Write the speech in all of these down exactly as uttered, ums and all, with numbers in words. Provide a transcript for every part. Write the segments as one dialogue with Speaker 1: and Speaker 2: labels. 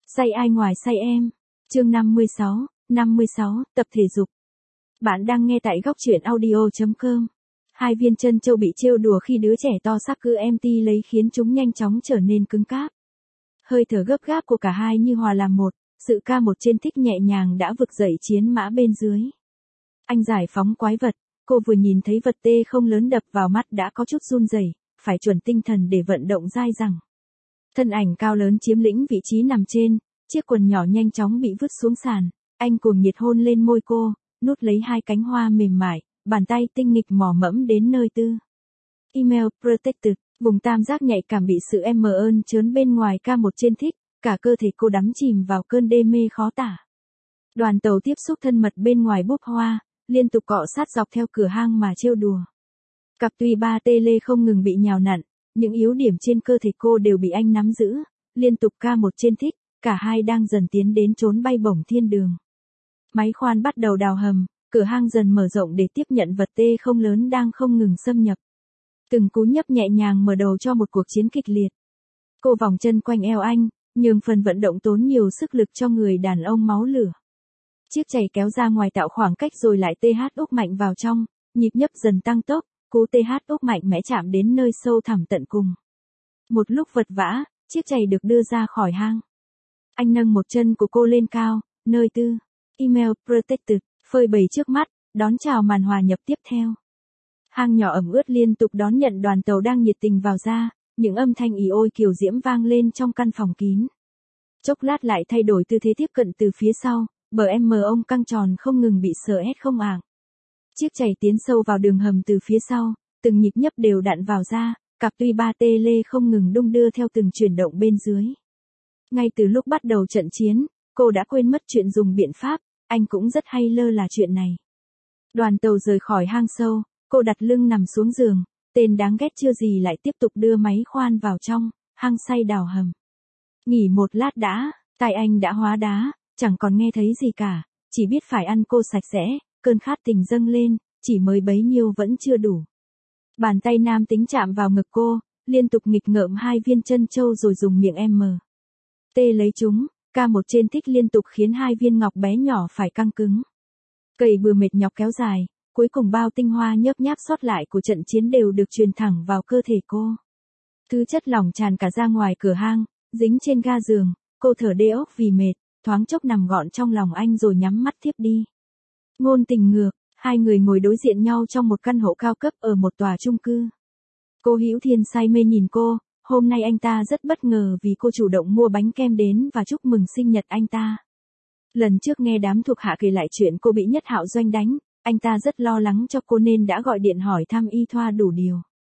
Speaker 1: Say ai ngoài say em. Chương năm mươi sáu, năm mươi sáu, tập thể dục. Bạn đang nghe tại góc truyện audio chấm com. Hai viên chân châu bị trêu đùa khi đứa trẻ to xác cứ em ti lấy khiến chúng nhanh chóng trở nên cứng cáp. Hơi thở gấp gáp của cả hai như hòa làm một, sự ca một trên thích nhẹ nhàng đã vực dậy chiến mã bên dưới. Anh giải phóng quái vật, cô vừa nhìn thấy vật tê không lớn đập vào mắt đã có chút run rẩy, phải chuẩn tinh thần để vận động dai dẳng. Thân ảnh cao lớn chiếm lĩnh vị trí nằm trên, chiếc quần nhỏ nhanh chóng bị vứt xuống sàn, anh cuồng nhiệt hôn lên môi cô, nút lấy hai cánh hoa mềm mại, bàn tay tinh nghịch mò mẫm đến nơi tư. Email protected, vùng tam giác nhạy cảm bị sự em ơn trớn bên ngoài ca một trên thích, cả cơ thể cô đắm chìm vào cơn đê mê khó tả. Đoàn tàu tiếp xúc thân mật bên ngoài búp hoa, liên tục cọ sát dọc theo cửa hang mà trêu đùa. Cặp tuy ba tê lê không ngừng bị nhào nặn, những yếu điểm trên cơ thể cô đều bị anh nắm giữ, liên tục ca một trên thích, cả hai đang dần tiến đến chốn bay bổng thiên đường. Máy khoan bắt đầu đào hầm, cửa hang dần mở rộng để tiếp nhận vật tê không lớn đang không ngừng xâm nhập. Từng cú nhấp nhẹ nhàng mở đầu cho một cuộc chiến kịch liệt. Cô vòng chân quanh eo anh, nhường phần vận động tốn nhiều sức lực cho người đàn ông máu lửa. Chiếc chày kéo ra ngoài tạo khoảng cách rồi lại tê hát úp mạnh vào trong, nhịp nhấp dần tăng tốc, cú tê hát úp mạnh mẽ chạm đến nơi sâu thẳm tận cùng. Một lúc vật vã, chiếc chày được đưa ra khỏi hang. Anh nâng một chân của cô lên cao, nơi tư. Email protected, phơi bày trước mắt, đón chào màn hòa nhập tiếp theo. Hang nhỏ ẩm ướt liên tục đón nhận đoàn tàu đang nhiệt tình vào ra, những âm thanh ì ôi kiều diễm vang lên trong căn phòng kín. Chốc lát lại thay đổi tư thế tiếp cận từ phía sau, bờ em mờ ông căng tròn không ngừng bị sờ ét không ảng. Chiếc chày tiến sâu vào đường hầm từ phía sau, từng nhịp nhấp đều đặn vào ra, cặp tuy ba tê lê không ngừng đung đưa theo từng chuyển động bên dưới. Ngay từ lúc bắt đầu trận chiến, cô đã quên mất chuyện dùng biện pháp, anh cũng rất hay lơ là chuyện này. Đoàn tàu rời khỏi hang sâu, cô đặt lưng nằm xuống giường, tên đáng ghét chưa gì lại tiếp tục đưa máy khoan vào trong, hăng say đào hầm. Nghỉ một lát đã, tai anh đã hóa đá, chẳng còn nghe thấy gì cả, chỉ biết phải ăn cô sạch sẽ, cơn khát tình dâng lên, chỉ mới bấy nhiêu vẫn chưa đủ. Bàn tay nam tính chạm vào ngực cô, liên tục nghịch ngợm hai viên chân châu rồi dùng miệng em mờ. Tê lấy chúng, ca một trên thích liên tục khiến hai viên ngọc bé nhỏ phải căng cứng. Cày bừa mệt nhọc kéo dài, cuối cùng bao tinh hoa nhớp nháp sót lại của trận chiến đều được truyền thẳng vào cơ thể cô. Thứ chất lỏng tràn cả ra ngoài cửa hang, dính trên ga giường, cô thở đê ốc vì mệt, thoáng chốc nằm gọn trong lòng anh rồi nhắm mắt thiếp đi. Ngôn tình ngược, hai người ngồi đối diện nhau trong một căn hộ cao cấp ở một tòa chung cư. Cô Hữu Thiên say mê nhìn cô, hôm nay anh ta rất bất ngờ vì cô chủ động mua bánh kem đến và chúc mừng sinh nhật anh ta. Lần trước nghe đám thuộc hạ kể lại chuyện cô bị Nhất Hạo Doanh đánh, anh ta rất lo lắng cho cô nên đã gọi điện hỏi thăm y thoa đủ điều.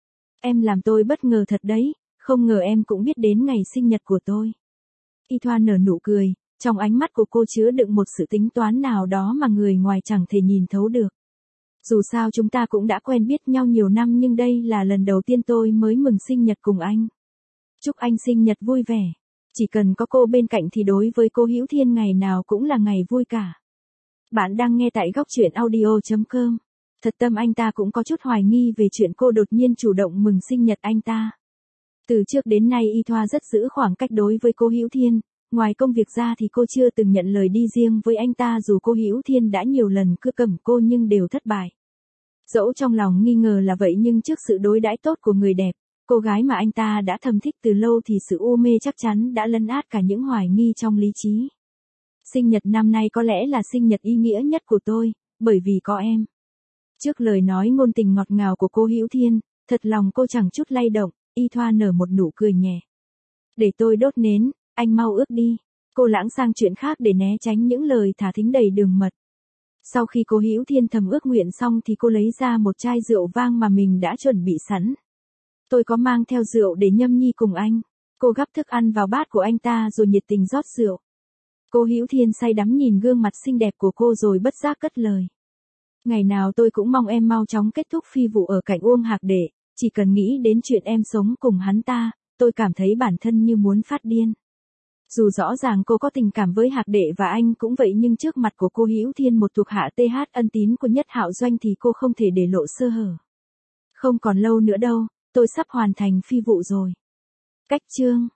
Speaker 1: Em làm tôi bất ngờ thật đấy, không ngờ em cũng biết đến ngày sinh nhật của tôi. Y thoa nở nụ cười, trong ánh mắt của cô chứa đựng một sự tính toán nào đó mà người ngoài chẳng thể nhìn thấu được. Dù sao chúng ta cũng đã quen biết nhau nhiều năm nhưng đây là lần đầu tiên tôi mới mừng sinh nhật cùng anh. Chúc anh sinh nhật vui vẻ. Chỉ cần có cô bên cạnh thì đối với cô Hữu Thiên ngày nào cũng là ngày vui cả. Bạn đang nghe tại góc truyện audio chấm com. Thật tâm anh ta cũng có chút hoài nghi về chuyện cô đột nhiên chủ động mừng sinh nhật anh ta. Từ trước đến nay y thoa rất giữ khoảng cách đối với cô Hữu Thiên, ngoài công việc ra thì cô chưa từng nhận lời đi riêng với anh ta dù cô Hữu Thiên đã nhiều lần cưa cầm cô nhưng đều thất bại. Dẫu trong lòng nghi ngờ là vậy nhưng trước sự đối đãi tốt của người đẹp, cô gái mà anh ta đã thầm thích từ lâu thì sự u mê chắc chắn đã lấn át cả những hoài nghi trong lý trí. Sinh nhật năm nay có lẽ là sinh nhật ý nghĩa nhất của tôi, bởi vì có em. Trước lời nói ngôn tình ngọt ngào của cô Hữu Thiên, thật lòng cô chẳng chút lay động, y thoa nở một nụ cười nhẹ. Để tôi đốt nến, anh mau ước đi. Cô lãng sang chuyện khác để né tránh những lời thả thính đầy đường mật. Sau khi cô Hữu Thiên thầm ước nguyện xong thì cô lấy ra một chai rượu vang mà mình đã chuẩn bị sẵn. Tôi có mang theo rượu để nhâm nhi cùng anh. Cô gắp thức ăn vào bát của anh ta rồi nhiệt tình rót rượu. Cô Hữu Thiên say đắm nhìn gương mặt xinh đẹp của cô rồi bất giác cất lời. Ngày nào tôi cũng mong em mau chóng kết thúc phi vụ ở cạnh Uông Hạc Đệ, chỉ cần nghĩ đến chuyện em sống cùng hắn ta, tôi cảm thấy bản thân như muốn phát điên. Dù rõ ràng cô có tình cảm với Hạc Đệ và anh cũng vậy nhưng trước mặt của cô Hữu Thiên một thuộc hạ tê hát ân tín của Nhất Hạo Doanh thì cô không thể để lộ sơ hở. Không còn lâu nữa đâu, tôi sắp hoàn thành phi vụ rồi. Cách chương